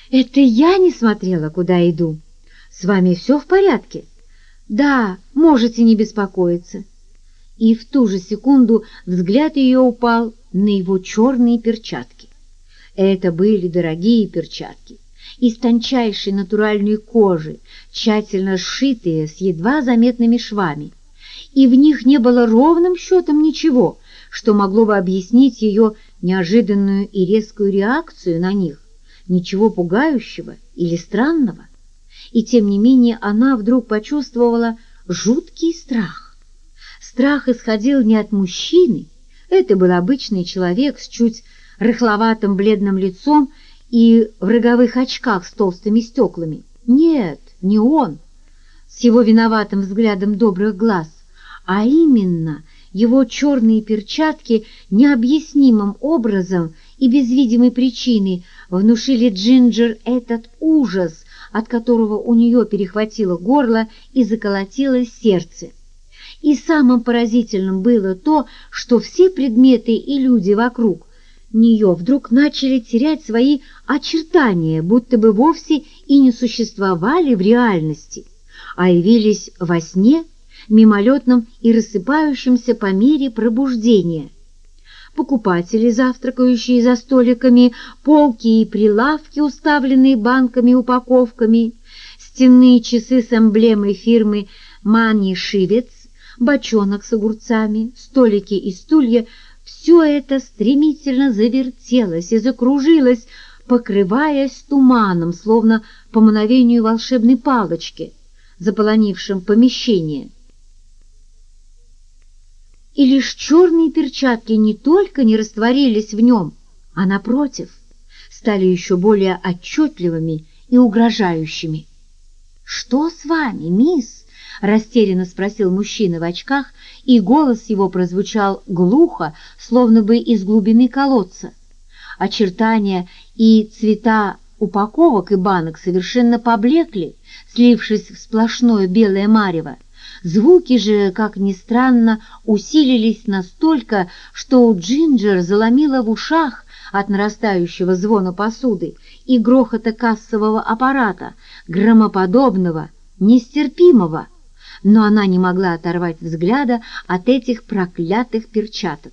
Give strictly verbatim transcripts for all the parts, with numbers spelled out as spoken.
Это я не смотрела, куда иду. С вами все в порядке? Да, можете не беспокоиться. И в ту же секунду взгляд ее упал на его черные перчатки. Это были дорогие перчатки из тончайшей натуральной кожи, тщательно сшитые с едва заметными швами, и в них не было ровным счетом ничего, что могло бы объяснить ее неожиданную и резкую реакцию на них, ничего пугающего или странного. И тем не менее она вдруг почувствовала жуткий страх. Страх исходил не от мужчины, это был обычный человек с чуть рыхловатым бледным лицом и в роговых очках с толстыми стеклами. Нет, не он, с его виноватым взглядом добрых глаз, а именно его черные перчатки необъяснимым образом и без видимой причины внушили Джинджер этот ужас, от которого у нее перехватило горло и заколотилось сердце. И самым поразительным было то, что все предметы и люди вокруг нее вдруг начали терять свои очертания, будто бы вовсе и не существовали в реальности, а явились во сне, мимолетным и рассыпающимся по мере пробуждения. Покупатели, завтракающие за столиками, полки и прилавки, уставленные банками и упаковками, стенные часы с эмблемой фирмы «Мани Шивец», бочонок с огурцами, столики и стулья — все это стремительно завертелось и закружилось, покрываясь туманом, словно по мановению волшебной палочки, заполонившим помещение. И лишь черные перчатки не только не растворились в нем, а, напротив, стали еще более отчетливыми и угрожающими. «Что с вами, мисс?» — растерянно спросил мужчина в очках, и голос его прозвучал глухо, словно бы из глубины колодца. Очертания и цвета упаковок и банок совершенно поблекли, слившись в сплошное белое марево. Звуки же, как ни странно, усилились настолько, что у Джинджер заломило в ушах от нарастающего звона посуды и грохота кассового аппарата, громоподобного, нестерпимого, но она не могла оторвать взгляда от этих проклятых перчаток.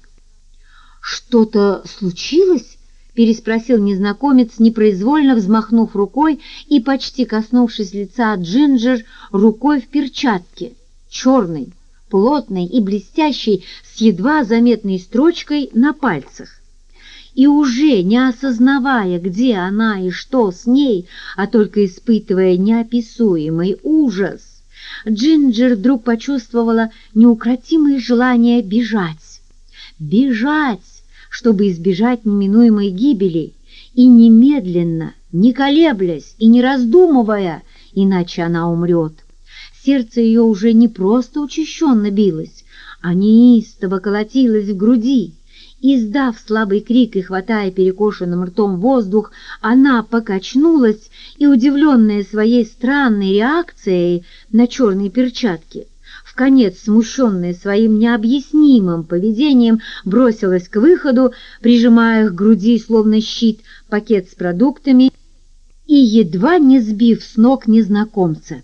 «Что-то случилось?» — переспросил незнакомец, непроизвольно взмахнув рукой и почти коснувшись лица Джинджер рукой в перчатке, черной, плотной и блестящей, с едва заметной строчкой на пальцах. И уже не осознавая, где она и что с ней, а только испытывая неописуемый ужас, Джинджер вдруг почувствовала неукротимое желание бежать. Бежать, чтобы избежать неминуемой гибели, и немедленно, не колеблясь и не раздумывая, иначе она умрет. Сердце ее уже не просто учащенно билось, а неистово колотилось в груди. Издав слабый крик и хватая перекошенным ртом воздух, она покачнулась и, удивленная своей странной реакцией на черные перчатки, вконец смущенная своим необъяснимым поведением, бросилась к выходу, прижимая к груди, словно щит, пакет с продуктами и едва не сбив с ног незнакомца.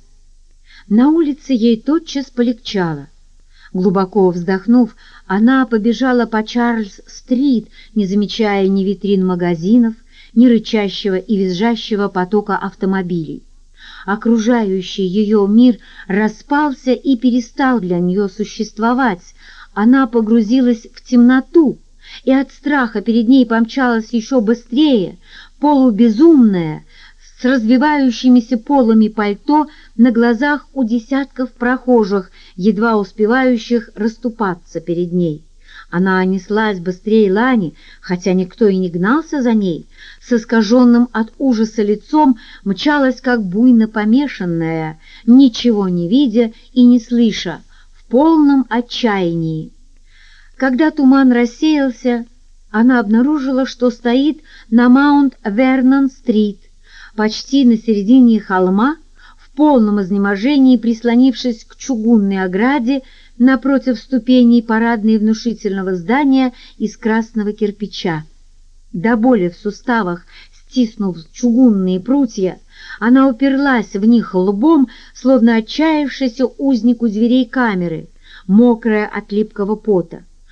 На улице ей тотчас полегчало. Глубоко вздохнув, она побежала по Чарльз-стрит, не замечая ни витрин магазинов, ни рычащего и визжащего потока автомобилей. Окружающий ее мир распался и перестал для нее существовать. Она погрузилась в темноту, и от страха перед ней помчалась еще быстрее, полубезумная, с развивающимися полами пальто на глазах у десятков прохожих, едва успевающих расступаться перед ней. Она неслась быстрее Лани, хотя никто и не гнался за ней, с искаженным от ужаса лицом мчалась, как буйно помешанная, ничего не видя и не слыша, в полном отчаянии. Когда туман рассеялся, она обнаружила, что стоит на Маунт-Вернон-стрит, почти на середине холма, в полном изнеможении прислонившись к чугунной ограде напротив ступеней парадной внушительного здания из красного кирпича. До боли в суставах, Стиснув чугунные прутья, она уперлась в них лбом, словно отчаявшийся узник у дверей камеры, мокрая от липкого пота.